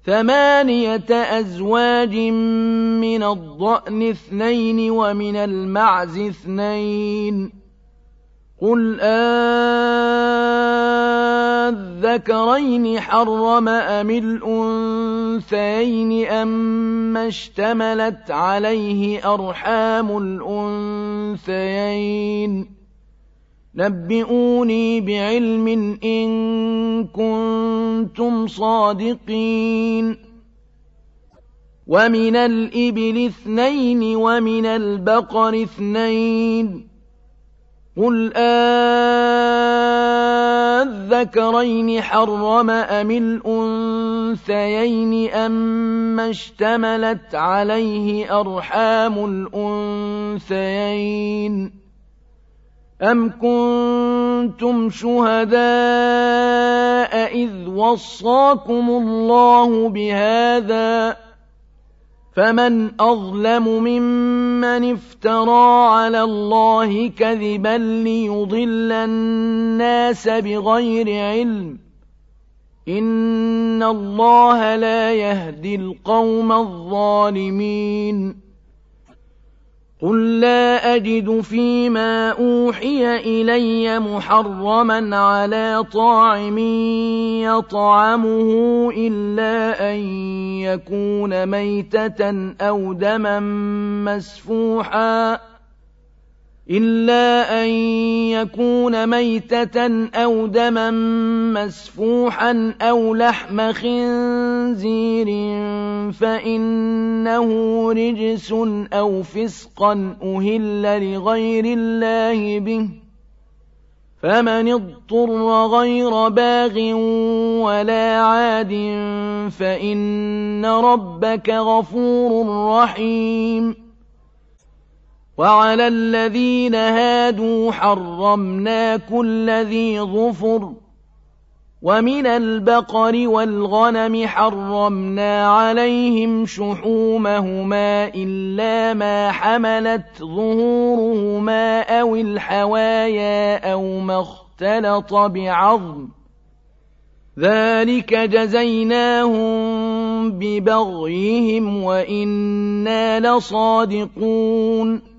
8 أزواج من الضأن 2 ومن المعز 2 قل أذكرين حرم أم الأنثيين أما اشتملت عليه أرحام الأنثيين نبئوني بعلم إن كنتم صادقين ومن الإبل 2 ومن البقر 2 قل أذكرين حرم أم الأنثيين أما اشتملت عليه أرحام الأنثيين أم كنتم شهداء إذ وصاكم الله بهذا فمن أظلم ممن افترى على الله كذبا ليضل الناس بغير علم إن الله لا يهدي القوم الظالمين قل لا أجد فيما أوحي إلي محرما على طاعم يطعمه إلا أن يكون ميتة أو دما مسفوحا أو لحم خنزير فإنه رجس أو فسقا أهل لغير الله به فمن اضطر غير باغ ولا عاد فإن ربك غفور رحيم وعلى الذين هادوا حرمنا كل ذي ظفر ومن البقر والغنم حرمنا عليهم شحومهما إلا ما حملت ظهورهما أو الحوايا أو ما اختلط بعظم ذلك جزيناهم ببغيهم وإنا لصادقون